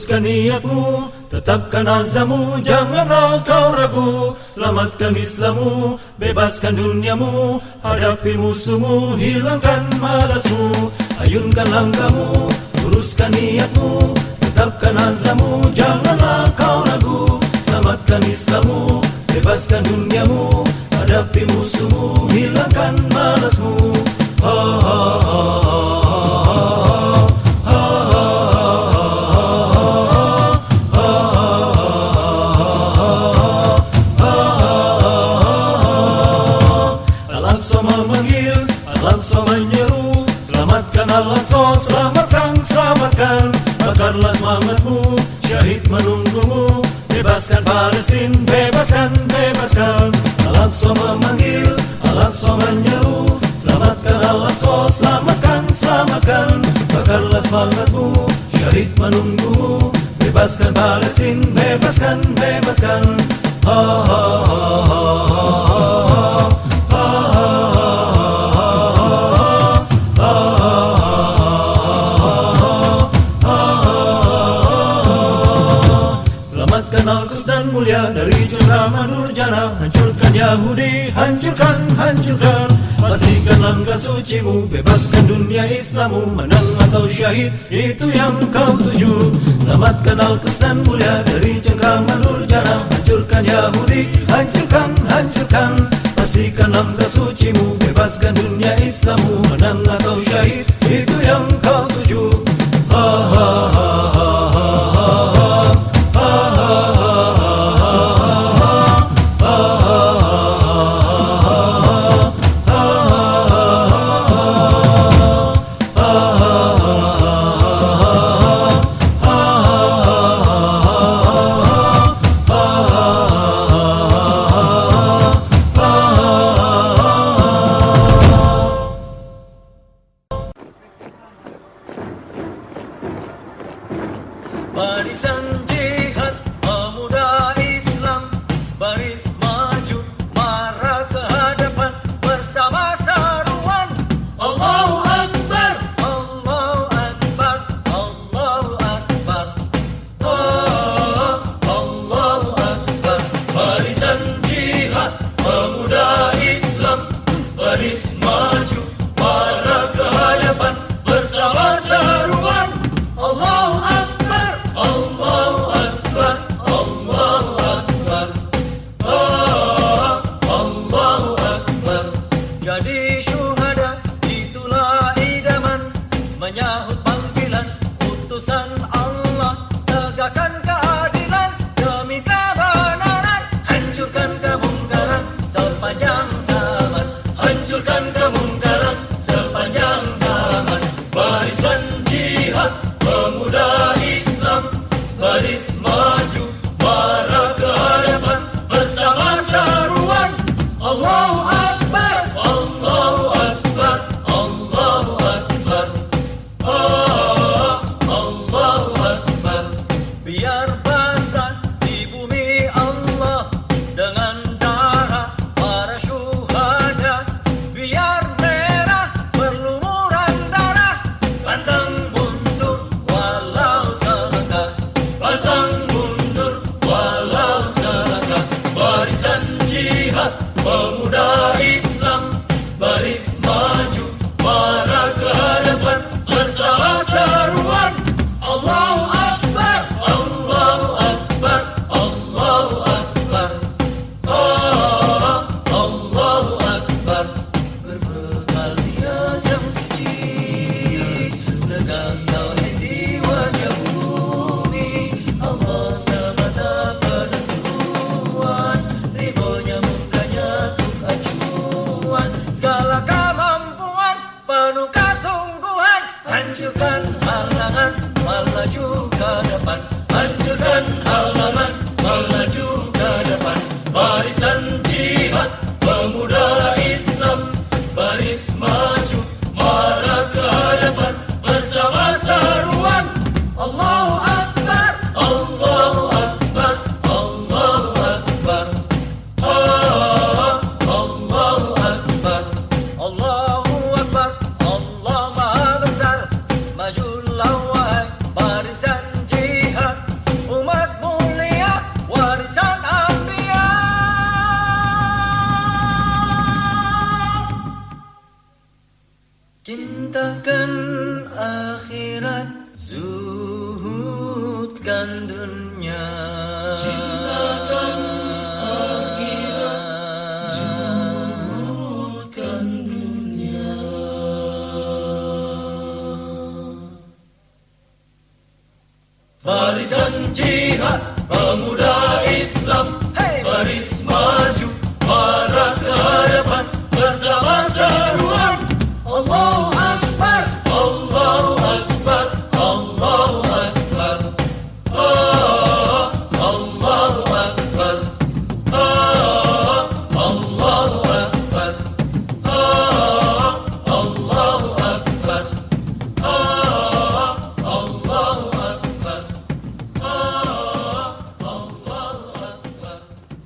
Luruskan niatmu, tetapkan azammu, janganlah kau ragu. Selamatkan Islammu, bebaskan duniamu, hadapi musuhmu, hilangkan malasmu. Ayunkan langkahmu, luruskan niatmu, tetapkan azammu, janganlah kau ragu. Selamatkan Islammu, bebaskan duniamu, hadapi musuhmu, hilangkan malasmu. Ha ha ha ha ha. Al-Aqsa menyeru, selamatkan Al-Aqsa, selamatkan, selamatkan. Bakarlah semangatmu, syahid menunggumu, bebaskan Palestin, bebaskan, bebaskan. Al-Aqsa memanggil, Al-Aqsa menyeru, selamatkan Al-Aqsa, selamatkan, selamatkan. Bakarlah semangatmu, syahid menunggumu, bebaskan Palestin, bebaskan, bebaskan. Ha ha ha ha ha. Al-Quds dan mulia dari cengkraman durjana, hancurkan Yahudi, hancurkan, hancurkan. Pastikan langkah sucimu, bebaskan dunia Islammu, menang atau syahid, itu yang kau tuju. Selamatkan Al-Quds dan mulia dari cengkraman durjana, hancurkan Yahudi, hancurkan, hancurkan. Pastikan langkah sucimu, bebaskan dunia Islammu, menang atau syahid, itu yang kau tuju. Ha ha ha ha. Barisan jihad pemuda Islam, baris maju marah ke hadapan, bersama seruan Allahu Akbar, Allahu Akbar, Allahu Akbar. Oh, Allahu Akbar. Barisan jihad pemuda Islam, baris maju marah ke hadapan, bersama seruan Allahu Akbar. Allahu Akbar, Allahu Akbar. Oh, Allahu Akbar. Jadi syuhada itulah idaman, menyahut panggilan utusan Allah, tegakkan keadilan demi kebenaran, hancurkan kemungkaran sepanjang zaman, hancurkan kemungkaran sepanjang zaman. Barisan jihad pemuda Islam, baris maju marah ke hadapan, bersama seruan Allahu Akbar, Allahu Akbar, Allahu Akbar. Oh, Allahu Akbar. Biar basah di bumi Allah dengan darah para syuhada, biar merah berlumuran darah, pantang mundur walau selangkah, pantang mundur walau selangkah. Barisan jihad pemuda Islam, baris maju marah ke hadapan, bersama seruan Allahu Akbar, Allahu Akbar, Allahu Akbar. Oh, Allahu Akbar. Berbekal jam suci, tegak tauhid di wajah bumi, Allah semata penentuan, ridhonya mukanya tuk dunia. Cintakan akhirat, zuhudkan dunia. Barisan jihad pemuda Islam, baris maju arah ke hadapan bersama seruan Allahu Akbar, Allahu Akbar, Allahu Akbar. Allahu Akbar, Allahu Akbar, Allahu Akbar, Allahu Akbar, Allahu Akbar.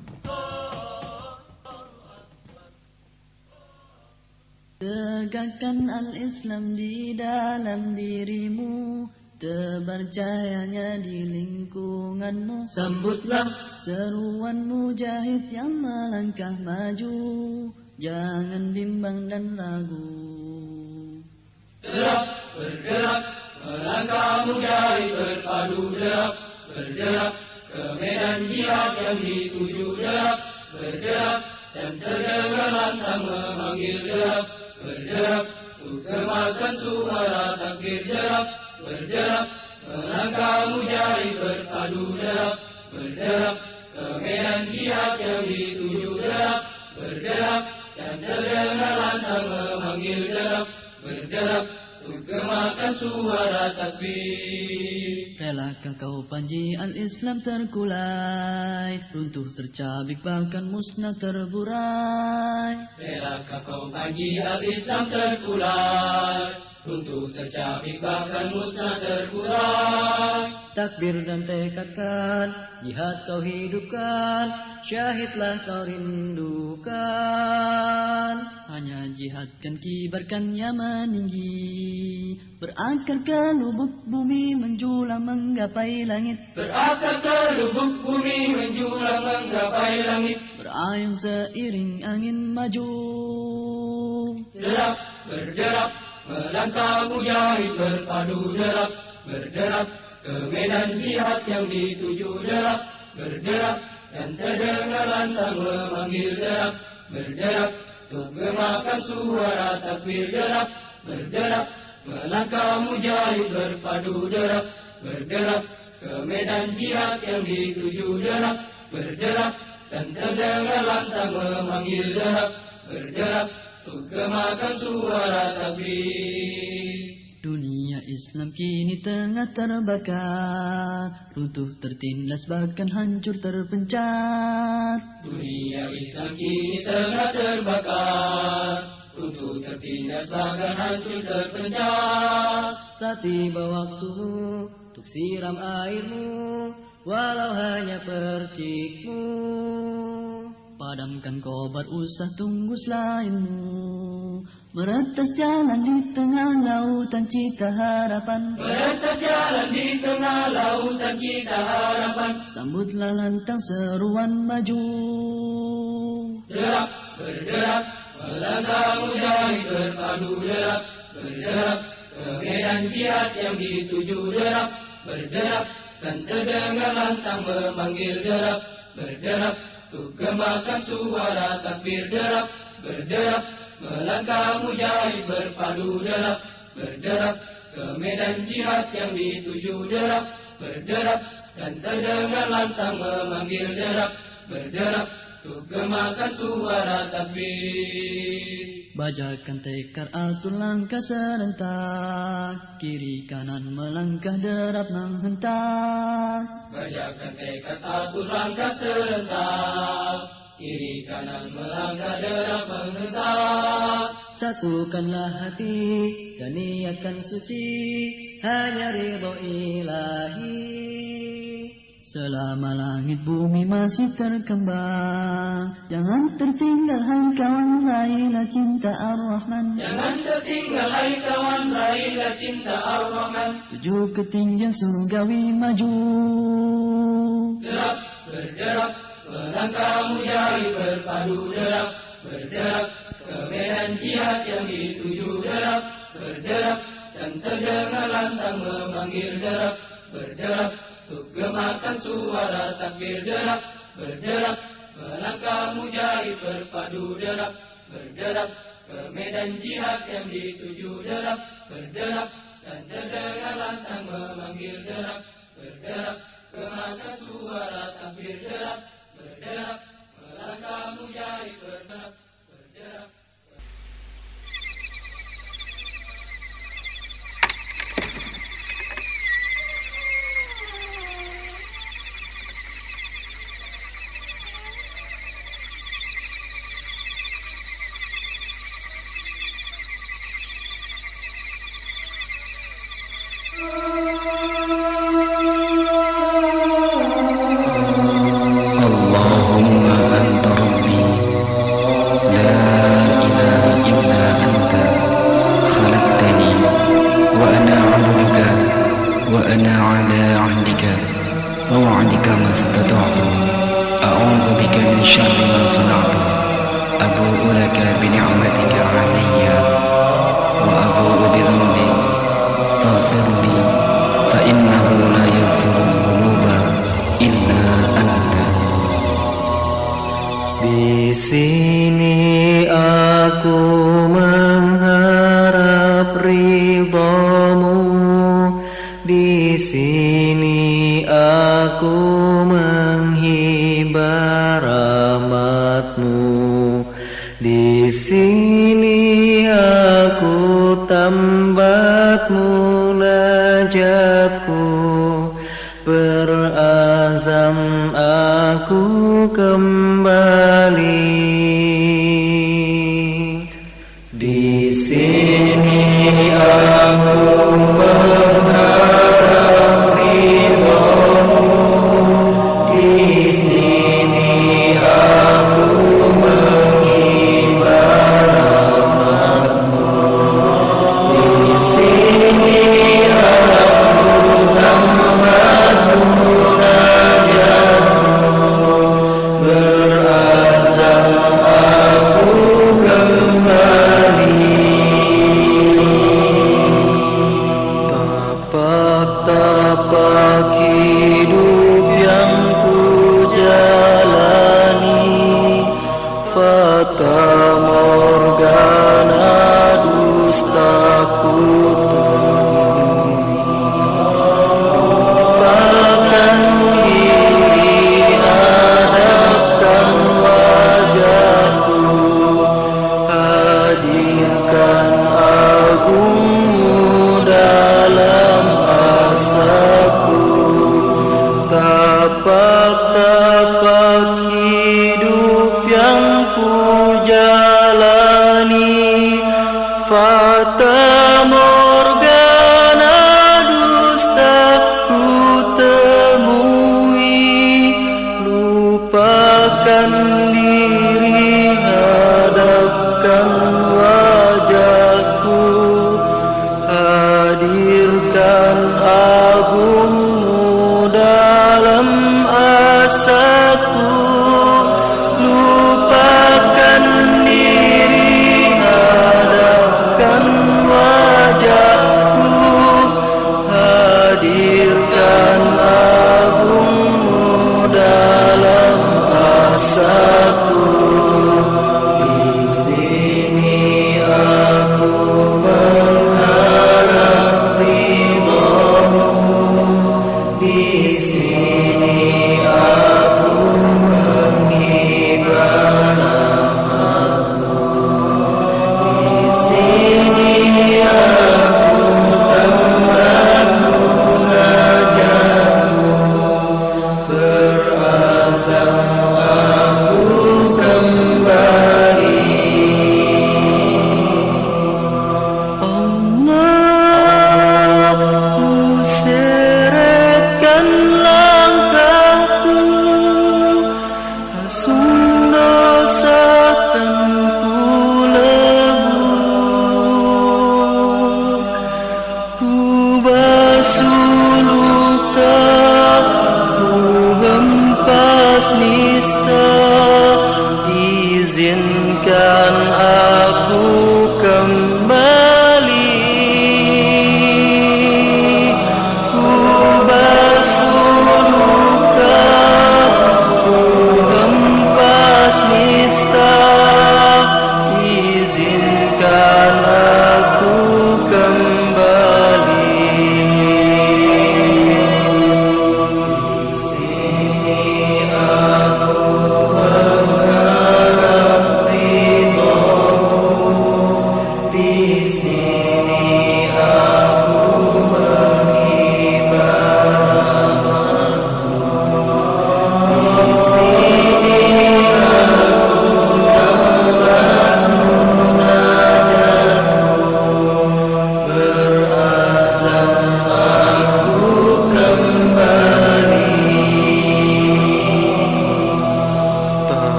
Tegakkan al-Islam di dalam dirimu, tebar cahayanya di lingkunganmu. Sambutlah seruan mujahid yang melangkah maju, jangan bimbang dan ragu. Gerak, bergerak, melangkah mujahid berpadu gerak, bergerak ke medan jihad yang dituju gerak, bergerak dan terdengar lantang memanggil gerak, bergerak untuk kemakan suara takbir gerak, bergerak melangkah mujahid berpadu gerak, bergerak ke medan jihad yang dituju gerak, bergerak dan terdengar lantang memanggil gerak, bergerak untuk kemakan suara takbir. Relakah kau Panji al-Islam terkulai, runtuh tercabik bahkan musnah terburai. Relakah kau Panji al-Islam terkulai, runtuh tercabik bahkan musnah terburai. Takbir dan tekadkan, jihad kau hidupkan, syahidlah kau rindukan. Hanya jihadkan kibarkannya meninggi, berakar ke lubuk bumi menjulang menggapai langit. Berakar ke lubuk bumi menjulang menggapai langit. Berayun seiring angin maju. Gerak, bergerak, melangkah mujahid berpadu gerak, bergerak ke medan jihad yang dituju gerak, bergerak dan terdengar lantang memanggil gerak, bergerak untuk gemakan suara takbir gerak, bergerak melangkah mujahid berpadu gerak, bergerak ke medan jihad yang dituju gerak, bergerak dan terdengar lantang memanggil gerak, bergerak untuk gemakan suara takbir. Dunia Islam kini tengah terbakar, runtuh tertindas bahkan hancur terpencar. Dunia Islam kini tengah terbakar, runtuh tertindas bahkan hancur terpencar. Saat tiba waktumu untuk siram airmu, walau hanya percikmu. Padamkan kobar usah tunggu selainmu, meretas jalan di tengah lautan cita harapan. Meretas jalan di tengah lautan cita harapan. Sambutlah lantang seruan maju. Gerak, bergerak, melangkah mujahid berpadu gerak, bergerak ke medan jihad yang dituju gerak, bergerak dan terdengar lantang memanggil gerak, bergerak untuk gemakan suara takbir gerak, bergerak melangkah mujahid berpadu gerak, bergerak ke medan jihad yang dituju gerak, bergerak dan terdengar lantang memanggil gerak, bergerak untuk gemakan suara takbir. Bajakan tekar atur langkah serentak, kiri kanan melangkah derap menghentak. Bajakan tekad atur langkah serentak, kiri kanan melangkah derap menghentak. Satukanlah hati dan niatkan suci, hanya ridho ilahi. Selama langit bumi masih terkembang, jangan tertinggal hai kawan, raihlah cinta Ar-Rahman. Jangan tertinggal hai kawan, raihlah cinta Ar-Rahman. Tuju ketinggian surgawi maju. Gerak, bergerak, melangkah mujahid berpadu gerak, bergerak ke medan jihad yang dituju gerak, bergerak dan terdengar lantang memanggil gerak, bergerak untuk gemakan suara takbir derap, berderap, melangkah mujahid berpadu derap, berderap, ke medan jihad yang dituju derap, berderap, dan terdengar lantang memanggil derap, berderap, gemakan suara takbir derap, berderap, melangkah mujahid berderap, berderap. وأنا على عهدك ووعدك ما استطعت أعوذ بك من شر ما صنعت أبوء لك بنعمتك علي وأبوء بذنبي فاغفر لي فإنه لا يغفر الذنوب إلا أنت. Di sini aku mengharap ridhamu, di sini aku menghibah rahmatmu, di sini aku tambat munajatku, berazam aku kembali. Di sini aku mengharap ridhamu, di sini aku menghibah rahmatmu, di sini aku tambat munajatmu, berazam aku kembali. Tapak-tapak hidup yang ku jalani, fata morgana dustaku temui, lupakan diri, hadapkan wajahku, hadirkan agungmu dalam asaku. Tapak-tapak hidup yang ku jalani, fata morgana dusta ku temui, lupakan diri, hadapkan wajahku, hadirkan agungmu dalam asaku, lupakan diri, hadapkan wajahku, hadirkan agungmu dalam asaku.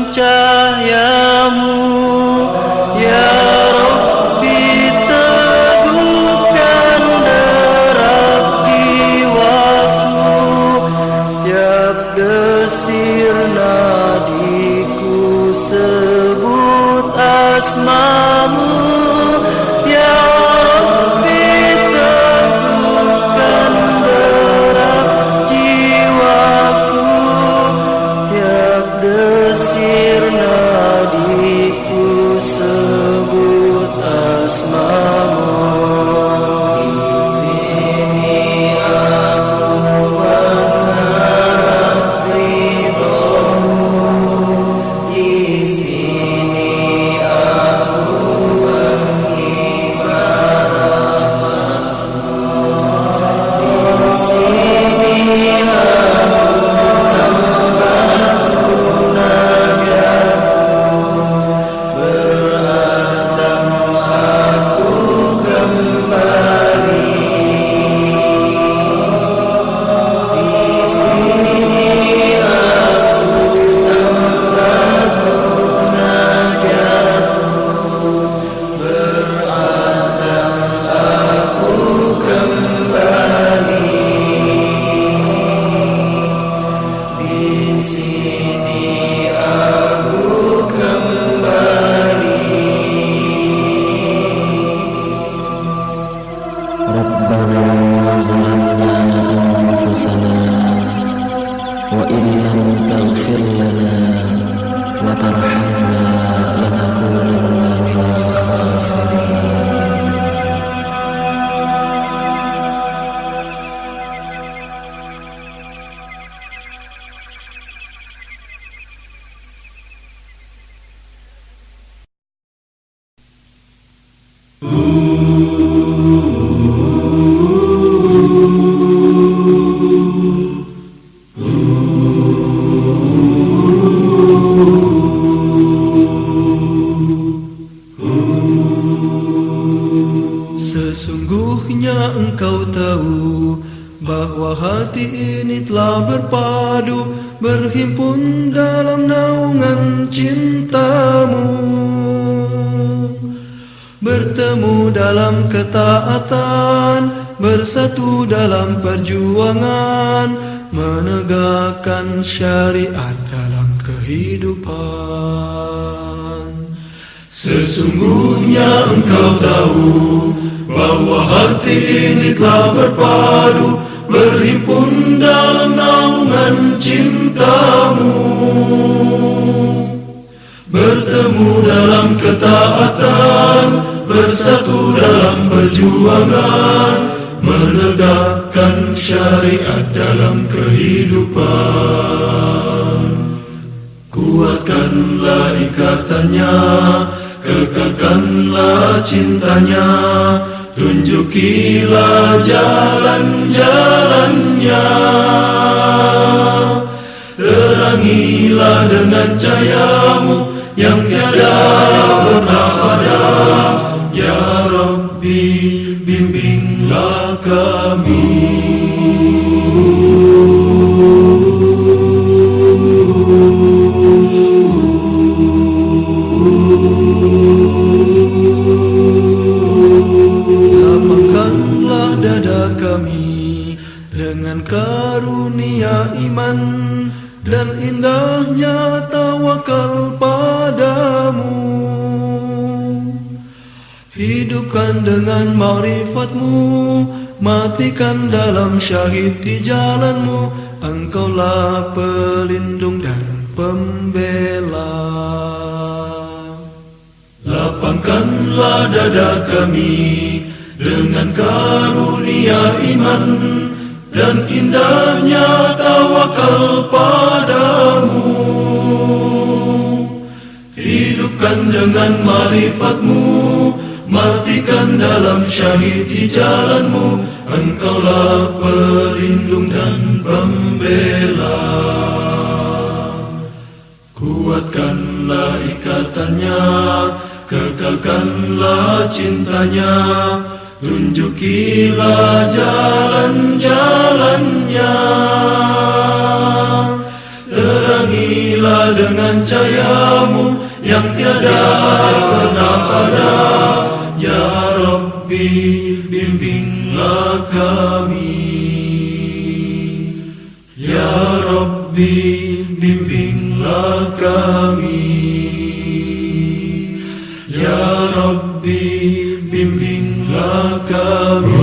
cahayamu. Ya Rabbi, teduhkan derap jiwaku, tiap desir nadiku sebut asmamu. Ya Rabbi, teguhkan derap jiwaku, tiap desir nadiku sebut asmamu. Di sini aku berharap ridhomu, di sini aku mengibadah rahmatmu, di sini aku membantu najatku, berazam aku kembali. Di sini aku membantu najatku, berazam aku kembali. Di sini aku kembali. Rabbana zalamna anfusana wa in lam taghfir lana wa tarhamna lanakunanna minal khasirin. Sesungguhnya engkau tahu bahwa hati ini telah berpadu, berhimpun dalam naungan cintamu, bertemu dalam ketaatan, bersatu dalam perjuangan, menegakkan syariat dalam kehidupan. Sesungguhnya engkau tahu bahwa hati ini telah berpadu, berhimpun dalam naungan cintamu, bertemu dalam ketaatan, bersatu dalam perjuangan, menegakkan syariat dalam kehidupan. Kuatkanlah ikatannya, kekalkanlah cintanya, tunjukilah jalan-jalannya, terangilah dengan cahayamu yang tiada pernah padam. Ya Rabbi, bimbinglah kami. Lapangkanlah dada kami dengan karunia iman dan indahnya tawakal padamu. Hidupkan dengan ma'rifatmu, matikan dalam syahid di jalanmu. Engkaulah pelindung dan pembela. Lapangkanlah dada kami dengan karunia iman dan indahnya tawakal padamu. Hidupkan dengan ma'rifatmu, matikan dalam syahid di jalanmu. Engkaulah pelindung dan pembela. Kuatkanlah ikatannya, kekalkanlah cintanya, tunjukilah jalan-jalannya, terangilah Sinaurilah dengan cahayamu yang tiada pernah pada. Ya Rabbi, bimbinglah kami. Ya Rabbi, bimbinglah kami. Ya Rabbi, bimbinglah kami.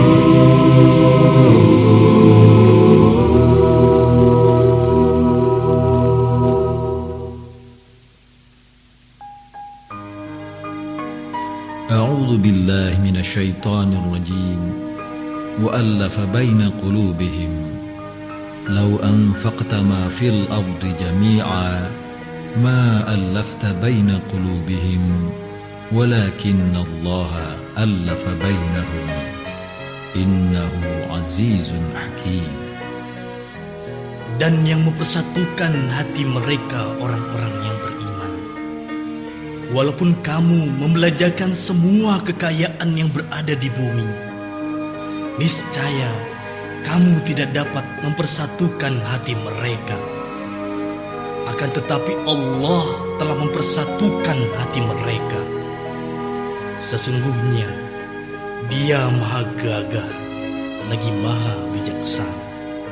أعوذ بالله من الشيطان الرجيم وألف بين قلوبهم لو أنفقت ما في الأرض جميعا ما ألفت بين قلوبهم ولكن الله ألف بينهم إنه عزيز حكيم. Dan yang mempersatukan hati mereka orang-orang yang beriman. Walaupun kamu membelanjakan semua kekayaan yang berada di bumi, niscaya kamu tidak dapat mempersatukan hati mereka. Akan tetapi Allah telah mempersatukan hati mereka. Sesungguhnya Dia Maha Gagah lagi Maha Bijaksana.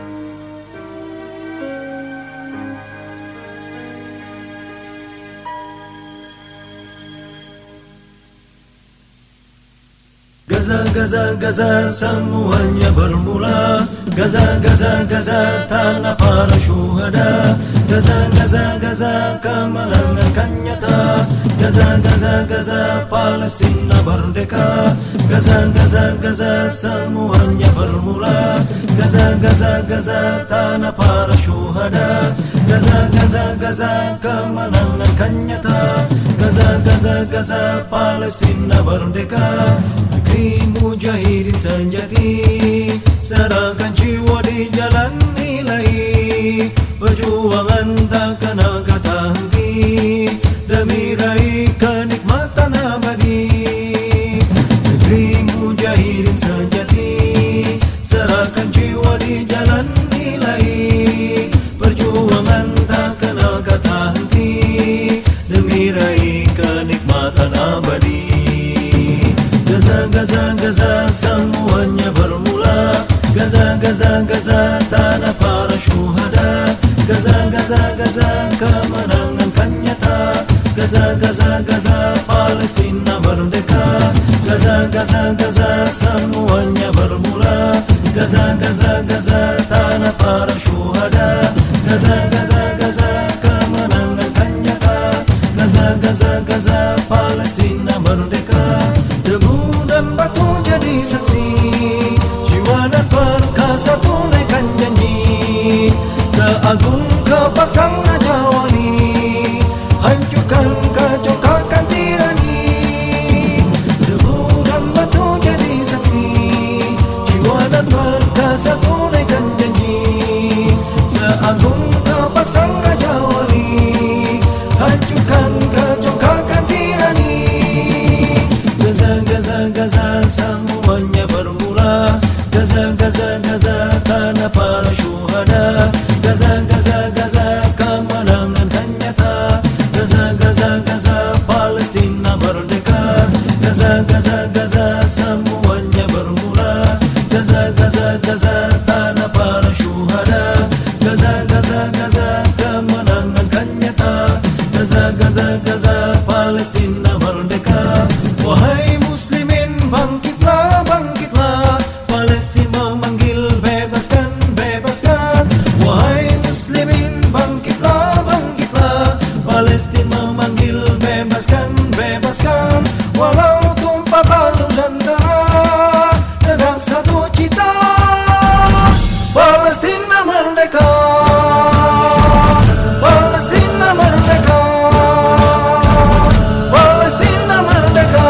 Gaza, Gaza, Gaza, semuanya bermula. Gaza, Gaza, Gaza, tanah para syuhada. Gaza, Gaza, Gaza, kemenangan kan nyata. Gaza, Gaza, Gaza, Palestina merdeka. Gaza, Gaza, Gaza, semuanya bermula. Gaza, Gaza, Gaza, tanah para syuhada. Gaza, Gaza, Gaza, kemenangan kan nyata. Gaza, Gaza, Gaza, Palestina merdeka. Negeri mujahidin sejati, serahkan jiwa di jalan nilai. Perjuangan tak kenal kata henti, demi raih kenikmatan abadi. Negeri mujahidin sejati, serahkan jiwa di jalan nilai. Perjuangan tak kenal kata henti, demi raih kenikmatan abadi. Gaza, Gaza, Gaza, semuanya bermula. Gaza, Gaza, Gaza, tanah para syuhada. Gaza, Gaza, Gaza, kemenangan kan nyata. Gaza, Gaza, Gaza, Palestina merdeka. Gaza, Gaza, Gaza, semuanya bermula. Gaza, Gaza, Gaza, tanah para syuhada. Gaza, Gaza, Gaza, kemenangan kan nyata. Gaza, Gaza, Gaza, Palestina merdeka. Debu dan batu jadi saksi, jiwa dan perkasa tunaikan janji. Seagung kebangsaan Raja Wali, hancurkan kacaukan tirani. Debu dan batu jadi saksi, jiwa dan perkasa tunaikan janji. Seagung kebangsaan Raja Wali, hancurkan kacaukan tirani. Gaza, Gaza, Gaza, semuanya bermula. Gaza, Gaza, Gaza, tanah para syuhada. Gaza, Gaza, Gaza, kemenangan kan nyata. Gaza, Gaza, Gaza, Palestina merdeka. Gaza, Gaza, Gaza, semuanya bermula. Gaza, Gaza, Gaza, tanah para syuhada. Gaza, Gaza, Gaza, kemenangan kan nyata. Gaza, Gaza, Gaza, Palestina merdeka. Wahai muslimin, bangkitlah, bangkitlah. Palestina memanggil, bebaskan, bebaskan. Wahai muslimin, bangkitlah, bangkitlah. Palestina memanggil, bebaskan, bebaskan. Walau tumpah balu dan darah, tegak satu cita. Palestina merdeka. Palestina merdeka. Palestina merdeka.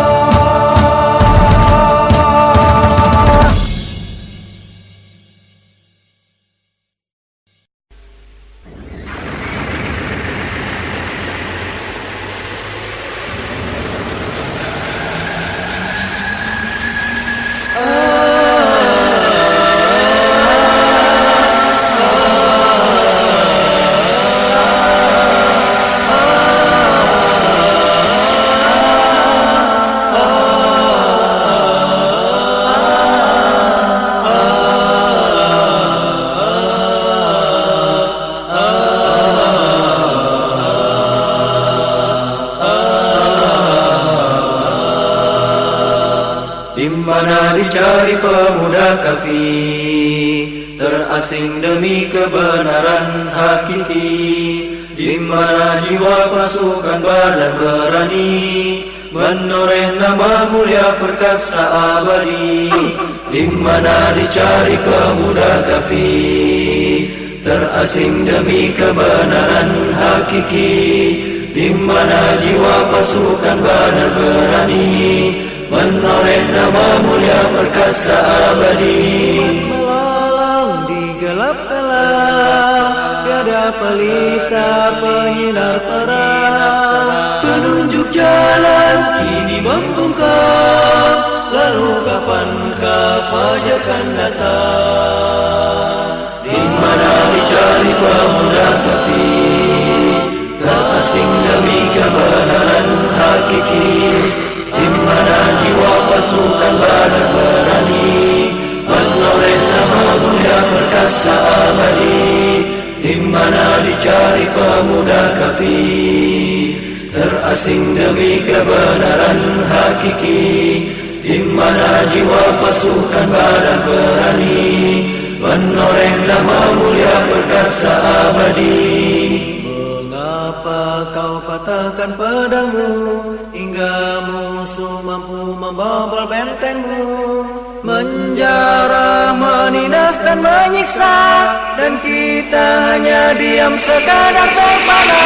mana dicari pemuda kafir, terasing demi kebenaran hakiki. Di mana jiwa pasukan Badar berani, menoreh nama mulia perkasa abadi. Di mana dicari pemuda kafir, terasing demi kebenaran hakiki. Di mana jiwa pasukan Badar berani, menoreh nama mulia perkasa abadi. Melalang di gelap gelap, tiada pelita penyinar terang. Penunjuk jalan kini membungkam, lalu kapankah fajar kan datang? Di mana dicari pemuda kafir, terasing demi kebenaran hakiki. Di mana jiwa pasukan Badar berani, menoreh nama mulia perkasa abadi. Di mana dicari pemuda kafir, terasing demi kebenaran hakiki. Di mana jiwa pasukan Badar berani, menoreh nama mulia perkasa abadi. Mengapa kau patahkan pedangmu, hingga musuh mampu membobol bentengmu? Menjara, menindas dan menyiksa, dan kita hanya diam sekadar terpana.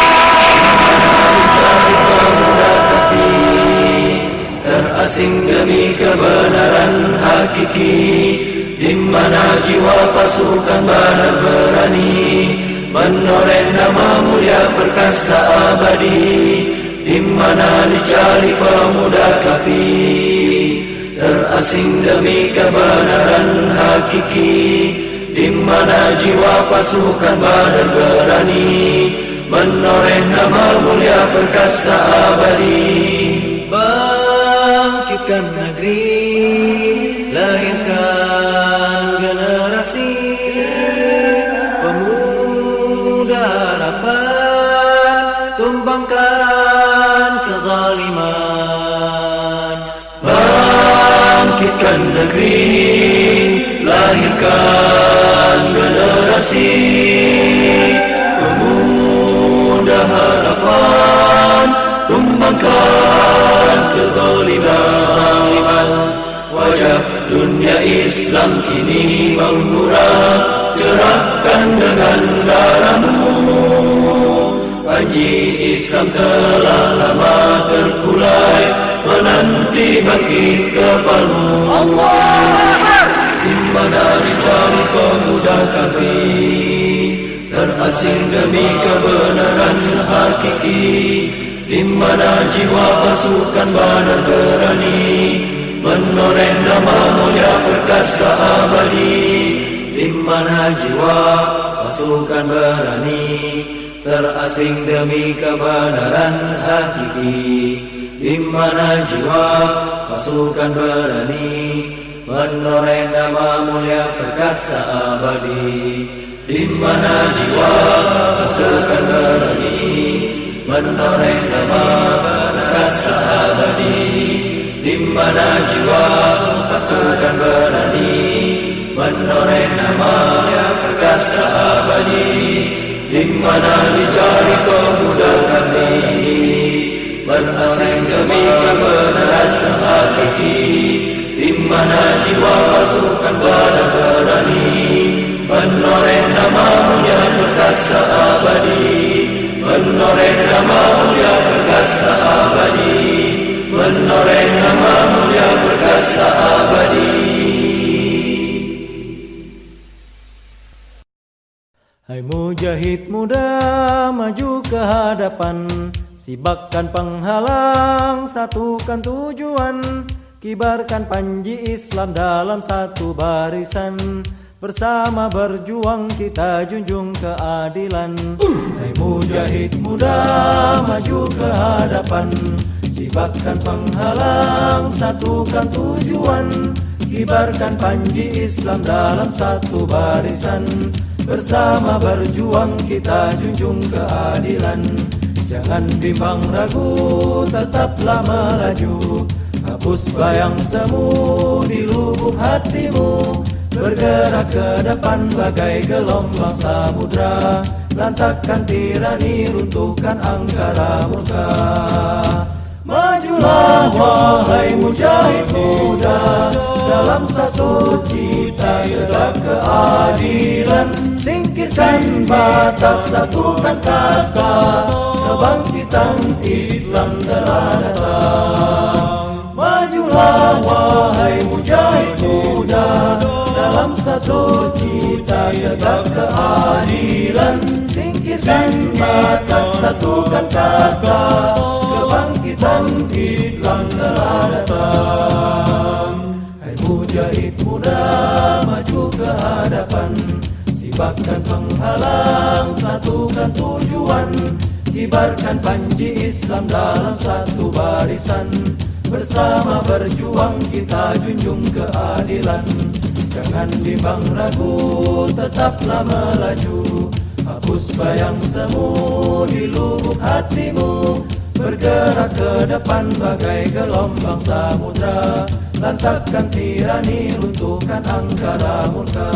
Mencari pemuda kafir, terasing demi kebenaran hakiki. Di mana jiwa pasukan Badar berani, menoreh nama mulia perkasa abadi. Di mana dicari pemuda kafir, terasing demi kebenaran hakiki. Di mana jiwa pasukan Badar berani, menoreh nama mulia perkasa abadi. Bangkitkan negeri, lahirkan generasi pemuda harapan, tumbangkan kezaliman. Bangkitkan negeri, lahirkan generasi pemuda harapan, tumbangkan kezaliman. Wajah dunia Islam kini memurah, cerahkan dengan darahmu. Panji Islam telah lama terkulai, menanti bangkit kepalmu. Di mana dicari pemuda kafir, terasing demi kebenaran hakiki. Di mana jiwa pasukan Badar berani, menoreh nama mulia perkasa abadi. Di mana jiwa pasukan berani, terasing demi kebenaran hakiki. Di mana jiwa pasukan berani, menoreh nama mulia perkasa abadi. Di mana jiwa pasukan berani, menoreh nama perkasa abadi. Di mana jiwa pasukan berani, menoreh nama perkasa abadi. Di mana dicari pemuda kafir, terasing demi kebenaran hakiki. Di mana jiwa pasukan Badar berani, menoreh nama mulia perkasa abadi. Menoreh nama mulia perkasa abadi. Menoreh nama mulia perkasa abadi. Hai mujahid muda, maju ke hadapan, sibakkan penghalang, satukan tujuan, kibarkan panji Islam dalam satu barisan. Bersama berjuang kita junjung keadilan. Hai mujahid muda, maju ke hadapan, sibakkan penghalang, satukan tujuan, kibarkan panji Islam dalam satu barisan. Bersama berjuang kita junjung keadilan. Jangan bimbang ragu, tetaplah melaju, Hapus bayang semu di lubuk hatimu, bergerak ke depan bagai gelombang samudra. Lantakkan tirani, runtuhkan angkara murka. Majulah wahai mujahid muda, dalam satu cita tegak keadilan. Singkirkan batas, satukan kasta, kebangkitan Islam telah datang. Majulah wahai mujahid muda, dalam satu cita tegak keadilan. Singkirkan batas, satukan kasta, kebangkitan Islam telah datang. Hai mujahid muda, maju ke hadapan, sibakan penghalang, satukan tujuan. Kibarkan panji Islam dalam satu barisan, bersama berjuang kita junjung keadilan. Jangan bimbang ragu, tetaplah melaju. Hapus bayang semu di lubuk hatimu, bergerak ke depan bagai gelombang samudra. Lantakkan tirani, runtuhkan angkara murka.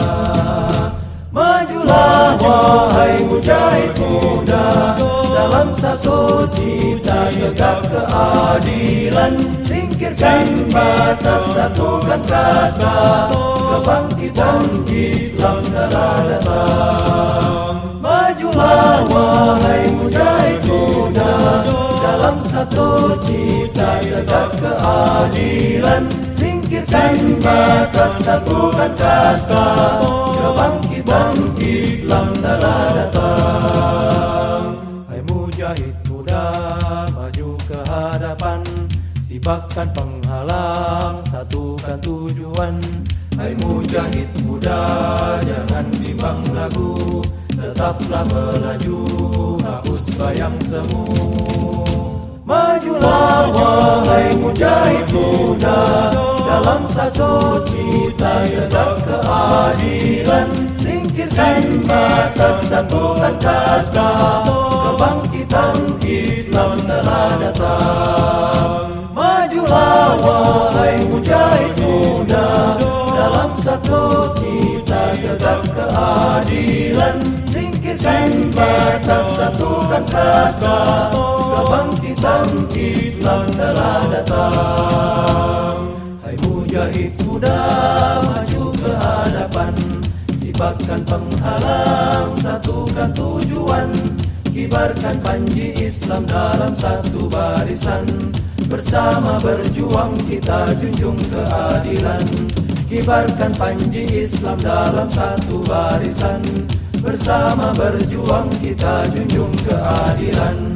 Majulah wahai mujahid muda, dalam satu cita tegak keadilan. Singkirkan batas, satukan kasta, kebangkitan Islam telah datang. Majulah wahai mujahid muda, dalam satu cita tegak keadilan. Singkirkan batas, satukan kasta, kebangkitan Islam telah datang. Hai mujahid muda, maju ke hadapan, sibakan penghalang, satukan tujuan. Hai mujahid muda, jangan bimbang ragu, tetaplah melaju, hapus bayang semu. Majulah wahai mujahid muda, dalam satu cita tegak keadilan. Singkirkan batas, satukan kasta, kebangkitan Islam telah datang. Majulah wahai mujahid muda, dalam satu cita tegak keadilan. Singkirkan batas, satukan kasta, kebangkitan Islam telah datang. Hai mujahid muda, maju ke hadapan, sibakan penghalang, satukan tujuan. Kibarkan panji Islam dalam satu barisan, bersama berjuang kita junjung keadilan. Kibarkan panji Islam dalam satu barisan, bersama berjuang kita junjung keadilan.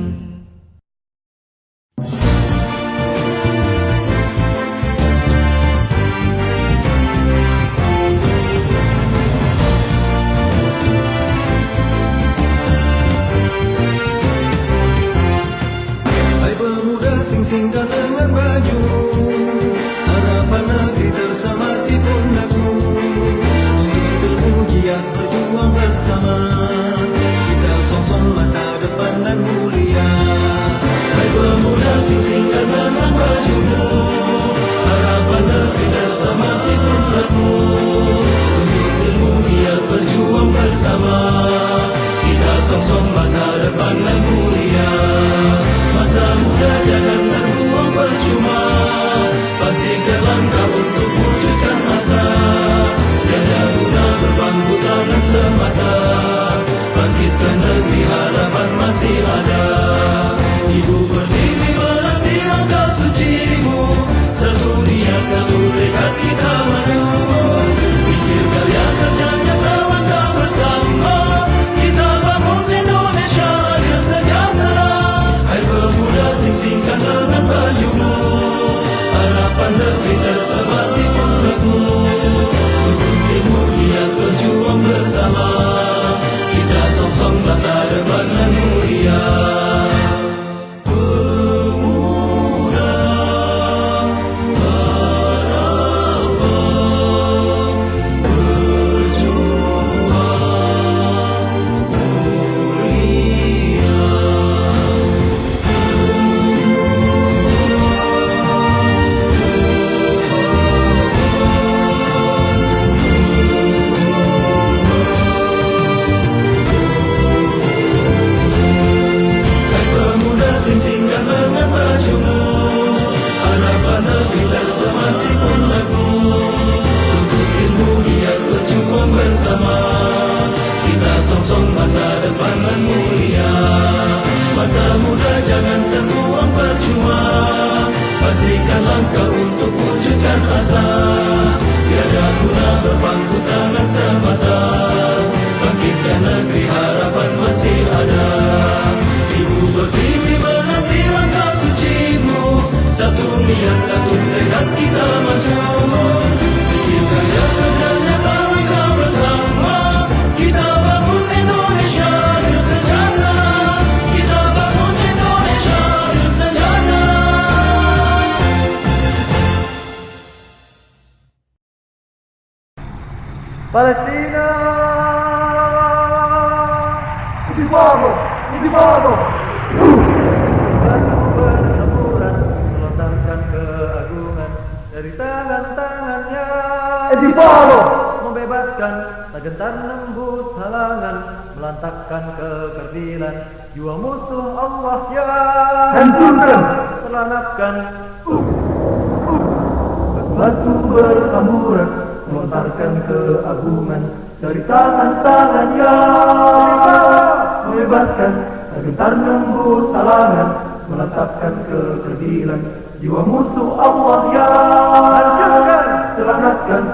Hai pemuda sing-singkan lengan baju, harapan negeri tersamati pundakmu. Hidup ujian berjuang bersama, kita song-song masa depan dan mulia. jangan terbuang percuma. Pastikan langkah untuk wujudkan asa. Tiada guna berpangku tangan semata. Bangkitkan negeri, harapan masih ada. Ibu bersih menanti langkah sucimu. Satu niat, satu tekad kita maju. Pikirkan yang ternyata langkah bersama. Kita bangun Indonesia bersejarah. Kita bangun Indonesia bersejarah. Palestina, Intifada, Intifada. Batu berhamburan melontarkan keagungan dari tangan-tangannya. Intifada, membebaskan, tak gentar nembus halangan, melantakkan kekerdilan jiwa musuh Allah yang hancurkan, terlanapkan. Batu berhamburan melontarkan keagungan dari tangan-tangannya, membebaskan, tak gentar nembus halangan, melantakkan kekerdilan jiwa musuh Allah yang hancurkan, terlanapkan.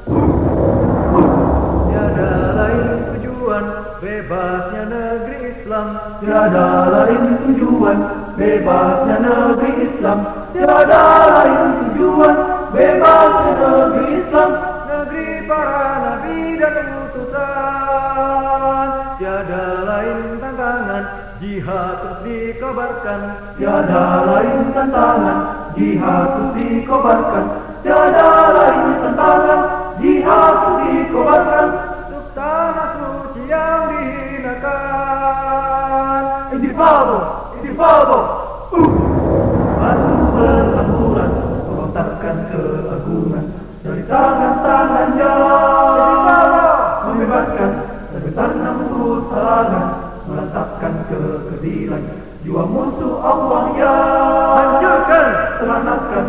Tiada lain tujuan bebasnya negeri Islam. Tiada lain tujuan bebasnya negeri Islam. Tiada lain tujuan bebasnya negeri Islam. Negeri para nabi dan utusan. Tiada lain tantangan, jihad terus dikobarkan. Tiada lain tantangan, jihad terus dikobarkan. Tiada lain tantangan, jihad terus dikobarkan. Untuk tanah suci yang dihinakan. Intifada, Intifada. Batu berhamburan melontarkan keagungan dari tangan-tangannya. Intifada, membebaskan, tak gentar nembus halangan, melantakkan kekerdilan jiwa musuh Allah yang hancurkan, terlanapkan.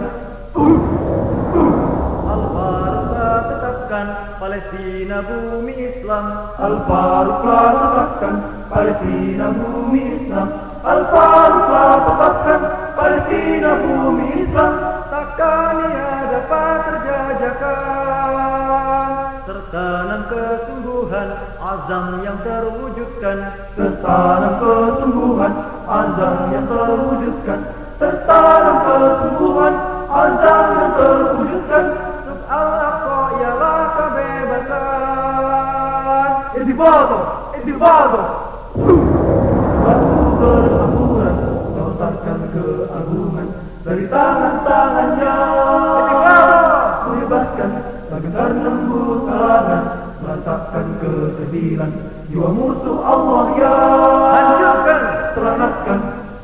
Al-Faruq tetapkan Palestina bumi Islam. Al-Faruq tetapkan Palestina bumi Islam. Al-Faruq tetapkan Palestina bumi Islam. Takkan ia dapat terjajakan. Tertanam kesungguhan, azam yang terwujudkan. Tertanam kesungguhan, azam yang terwujudkan. Tertanam kesungguhan, azam yang terwujudkan. Untuk Al-Aqsa ialah kebebasan. Intifada, Intifada. Batu berhamburan melontarkan keagungan dari tangan-tangannya. Intifada, membebaskan, tak gentar nembus halangan, melantakkan kekerdilan jiwa musuh Allah yang hancurkan, terlanapkan.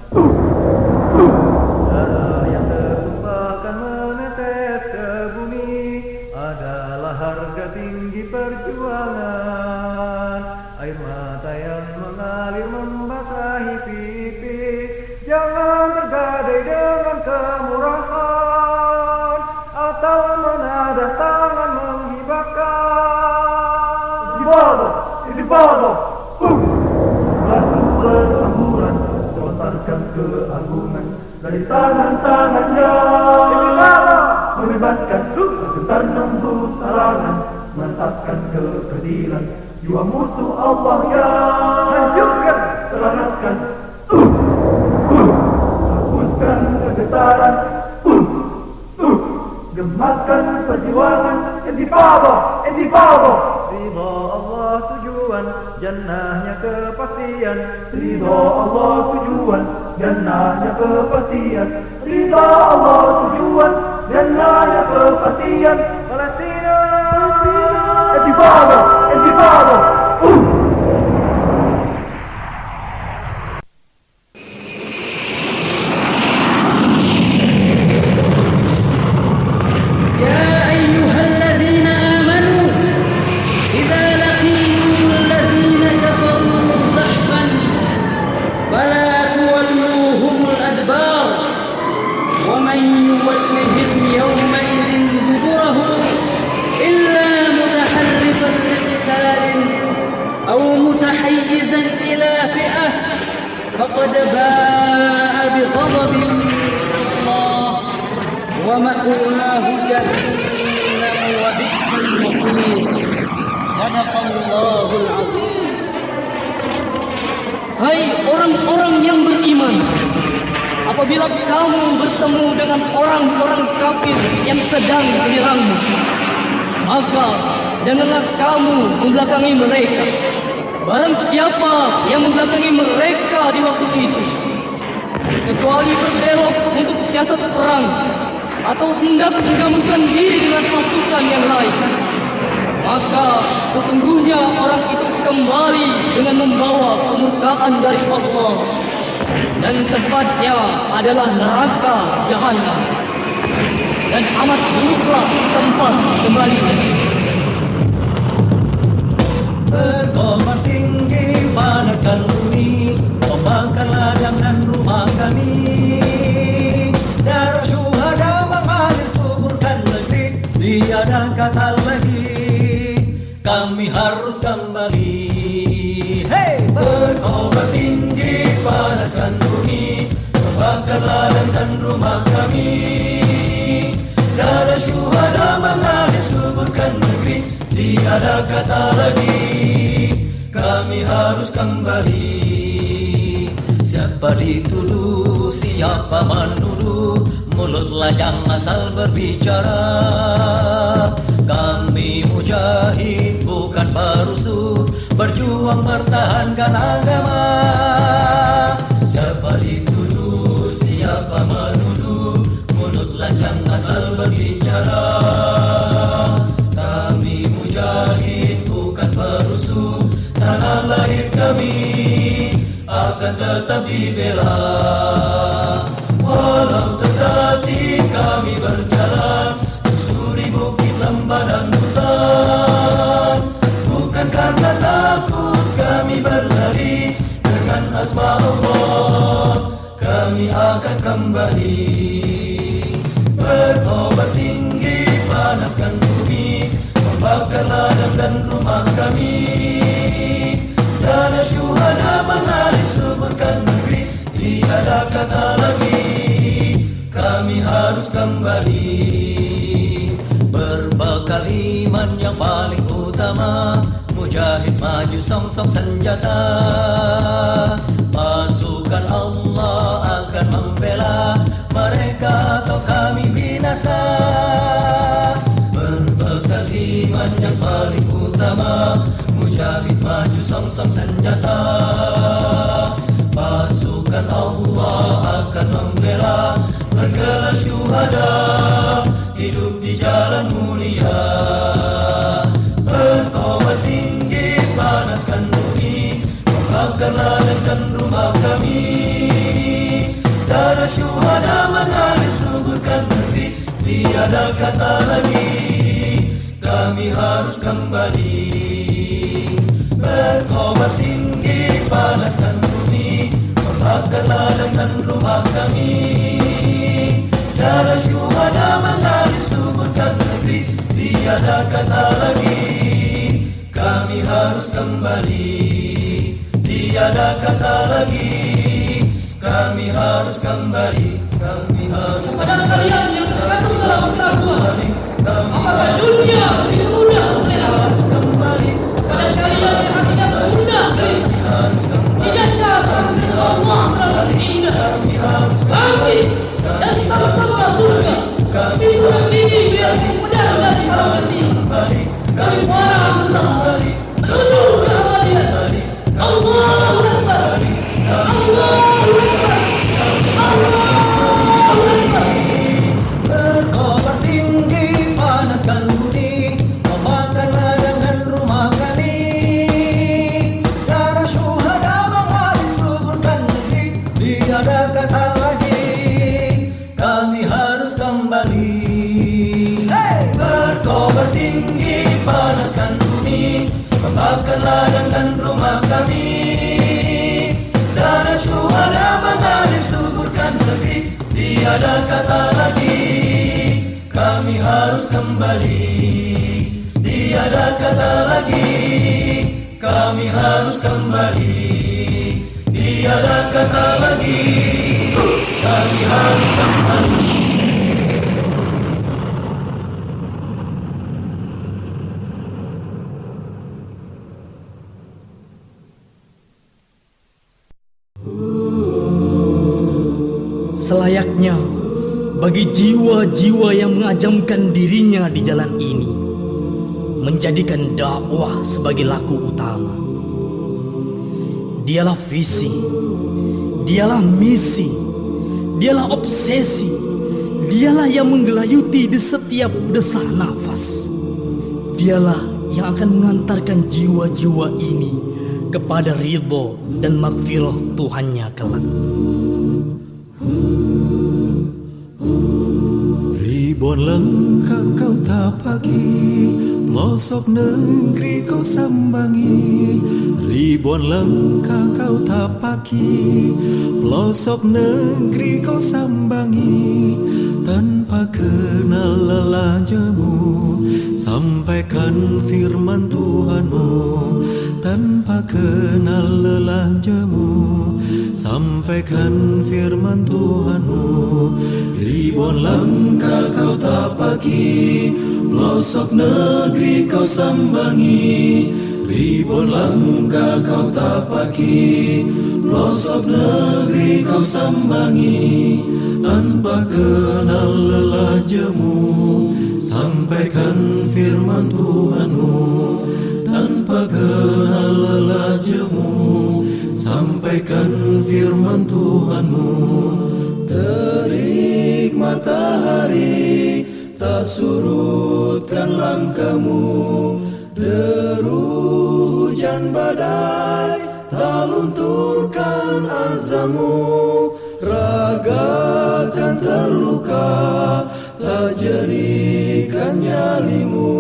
Darah yang tertumpahkan menetes ke bumi adalah harga tinggi perjuangan. Air mata yang mengalir membasahi pipi, jangan tergadai dengan kemurahan atau menadah tangan menghibahkan. Intifada, Intifada. Batu berhamburan melontarkan keagungan dari tangan-tangannya. Intifada, membebaskan, tak gentar nembus halangan, melantakkan kekerdilan jiwa musuh Allah yang hancurkan, terlanapkan. Hapuskan kegetaran, gemakan perjuangan. Intifada, Intifada. Ridha Allah tujuan, jannahnya kepastian. Ridha Allah tujuan, jannahnya kepastian. Ridha Allah tujuan, jannahnya kepastian. Palestina, Intifada, Intifada. فقد باء Sadaqallahul azim. Hai orang-orang yang beriman, apabila kamu bertemu dengan orang-orang kafir yang sedang menyerangmu, maka janganlah kamu membelakangi mereka. Barang siapa yang membelakangi mereka di waktu itu, kecuali berbelok untuk siasat perang atau hendak menggabungkan diri dengan pasukan yang lain, maka sesungguhnya orang itu kembali dengan membawa kemurkaan dari Allah, dan tempatnya adalah neraka Jahannam, dan amat buruklah tempat kembalinya. Berkobar tinggi, panaskan bumi, membakar ladang dan rumah kami. Darah syuhada mengalir suburkan negeri, tiada kata lagi, kami harus kembali. Hey! Berkobar tinggi, panaskan bumi, membakar ladang dan rumah kami. Darah syuhada mengalir suburkan negeri, tiada kata lagi, kami harus kembali. Siapa dituduh, siapa menuduh, mulut lajang asal berbicara. Kami mujahid bukan perusuh, berjuang bertahankan agama. Siapa dituduh, siapa menuduh, mulut lajang asal berbicara. Kami mujahid bukan perusuh, tanah lahir kami akan tetap dibela. Walau tertatih kami berjalan, susuri bukit lembah dan hutan. Bukan karena takut kami berlari, dengan asma Allah kami akan kembali. Berkobar tinggi, panaskan bumi, membakar ladang dan rumah kami. Darah syuhada mengalir suburkan negeri, tiada kata lagi, kami harus kembali. Berbekal iman yang paling utama, mujahid maju song-song senjata. Pasukan Allah akan membela mereka atau kami binasa. Berbekal iman yang paling utama, mujahid maju song-song senjata. Pasukan Allah akan membela, bergelar syuhada, hidup di jalan mulia. Berkobar tinggi, panaskan bumi, membakar ladang dan rumah kami. Darah syuhada mengalir suburkan negeri, tiada kata lagi, kami harus kembali. Berkobar tinggi, panaskan bumi, membakar ladang dan rumah kami. Darah syuhada mengalir suburkan negeri, tiada kata lagi, kami harus kembali. Tiada kata lagi, kami harus kembali. Kami harus kepada kalian yang tergantung dalam keraguan, apakah dunia itu mudah oleh Allah? Kepada kalian yang hatinya mudah, tidakkah kami Allah terlalu indah? Kami dan sama-sama surga, pintu ini biar mudah dari hati. Kami para bersama menuju ke abadian. Allahu Akbar, Allahu Akbar, Allahu Akbar. Berkobar tinggi, panaskan bumi, membakar ladang dan rumah kami. Darah syuhada mengalir suburkan negeri, tiada kata lagi, kami harus kembali. Hey! Berkobar tinggi, panaskan bumi, membakar ladang dan rumah kami. Darah syuhada mengalir suburkan negeri, tiada kata lagi, kami harus kembali. Tiada kata lagi, kami harus kembali. Tiada kata lagi, kami harus kembali. Selayaknya bagi jiwa-jiwa yang mengajamkan dirinya di jalan ini, menjadikan dakwah sebagai laku utama. Dialah visi, dialah misi, dialah obsesi, dialah yang menggelayuti di setiap desah nafas. Dialah yang akan mengantarkan jiwa-jiwa ini kepada ridho dan magfirah Tuhannya kelak. Ribuan langkah kau tapaki, pelosok negeri kau sambangi. Ribuan langkah kau tapaki, pelosok negeri kau sambangi. Tanpa kenal lelah jemu, sampaikan firman Tuhanmu. Tanpa kenal lelah jemu, sampaikan firman Tuhanmu. Ribuan langkah kau tapaki, pelosok negeri kau sambangi. Ribuan langkah kau tapaki, pelosok negeri kau sambangi. Tanpa kenal lelah jemu, sampaikan firman Tuhanmu. Tanpa kenal lelah jemu, sampaikan firman Tuhanmu. Terik matahari tak surutkan langkahmu, deru hujan badai tak lunturkan azammu. Ragakan terluka tak jerikan nyalimu.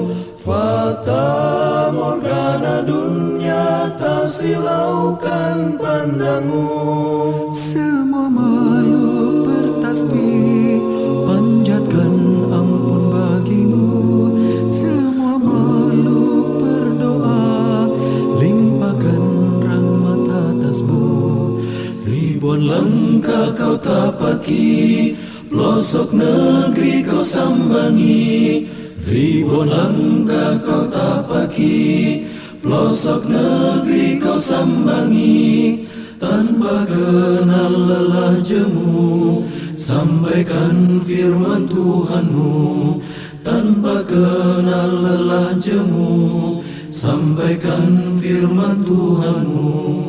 Fata morgana dunia tak silaukan pandangmu. Semua makhluk bertasbih panjatkan ampun bagimu. Semua makhluk berdoa limpahkan rahmat atasmu. Ribuan langkah kau tapaki, pelosok negeri kau sambangi. Ribuan langkah kau tapaki, pelosok negeri kau sambangi. Tanpa kenal lelah jemu, sampaikan firman Tuhanmu. Tanpa kenal lelah jemu, sampaikan firman Tuhanmu.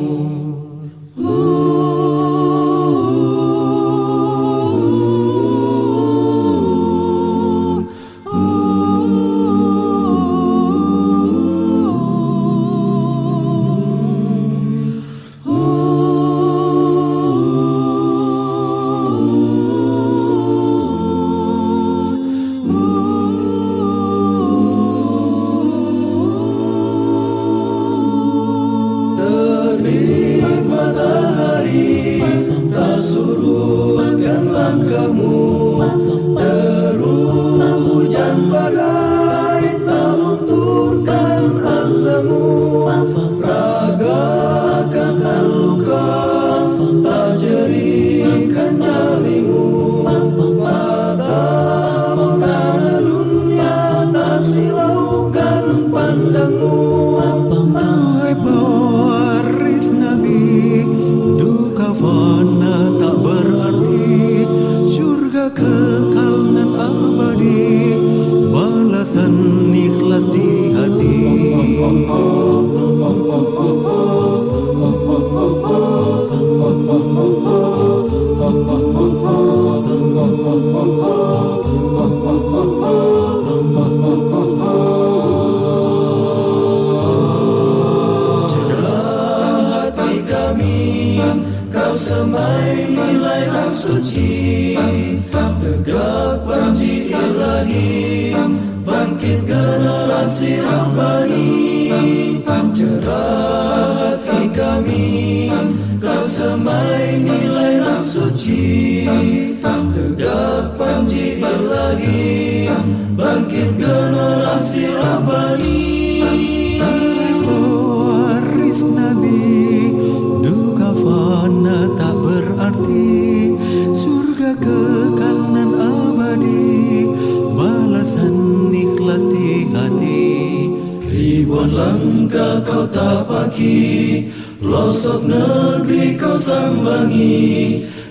Ribuan langkah kau tapaki, pelosok negeri kau sambangi.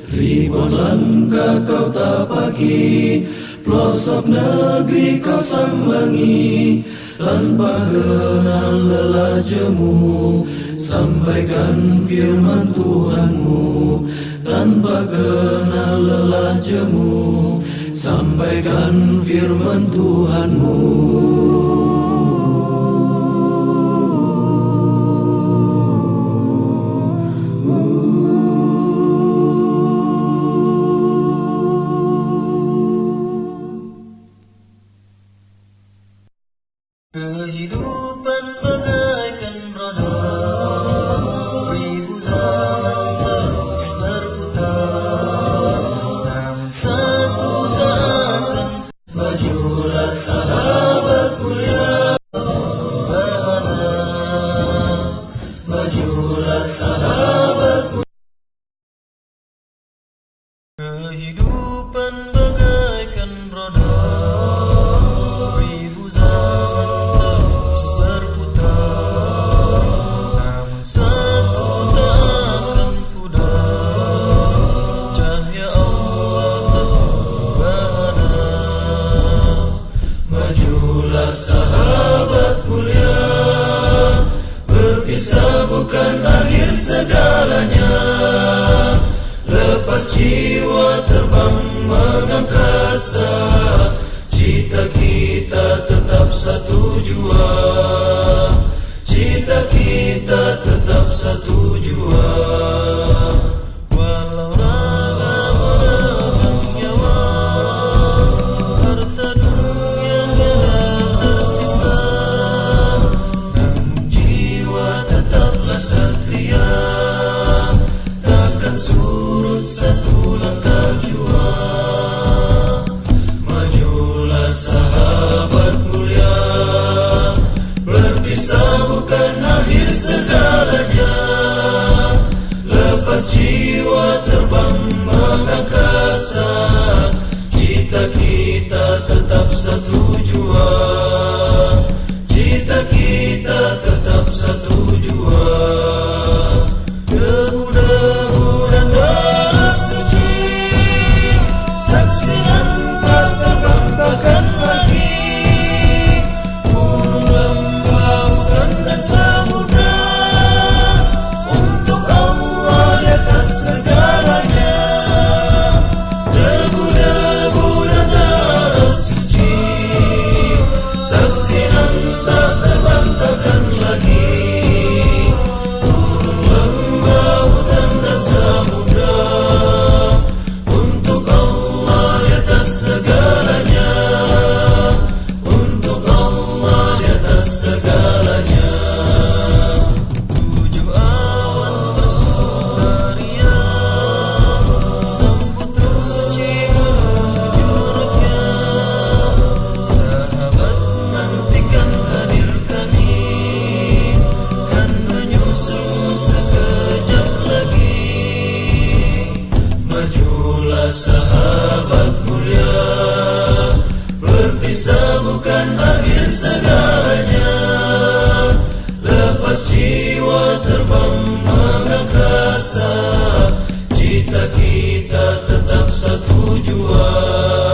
Ribuan langkah kau tapaki, pelosok negeri kau sambangi, tanpa kenal lelah jemu, sampaikan firman Tuhanmu. Tanpa kenal lelah jemu, sampaikan firman Tuhanmu. Kehidupan bagaikan roda, ribu zaman terus berputar. Namun satu takkan majulah sahabat mulia, majulah sahabat mulia. Kehidupan bagaikan roda, ribu zaman terus berputar. Namun satu tak akan pudar, cahaya Allah tetap berada. Majulah sahabat mulia, berpisah bukan akhir segalanya. Lepas jiwa terbang mengangkasa, cita kita tetap satu jua. Cita kita tetap satu jua. Walau raga beragam nyawa, harta dunia tidak tersisa, namun jiwa tetaplah satria, takkan surut satu langkah jua. Majulah sahabat mulia, berpisah bukan akhir segalanya. Lepas jiwa terbang mengangkasa, cita kita tetap satu jua. Cita kita tetap satu jua. Debu-debu dan darah suci, saksikan tak terbanggakan lagi. Gunung, lembah, hutan dan samudra, untuk Allah di atas segalanya. Debu-debu dan darah suci, saksikan tak terbanggakan lagi. Gunung, lembah, hutan dan samudra, untuk Allah di atas segalanya. Untuk Allah di atas segalanya. tujuh awan bersukaria, sambut suci menuju rohnya. Sahabat, nantikan hadir kami, kan menyusul sekejap lagi. Majulah sahabat mulia, berpisah bukan akhir segalanya. Lepas jiwa terbang mengangkasa, cita kita tetap satu jua.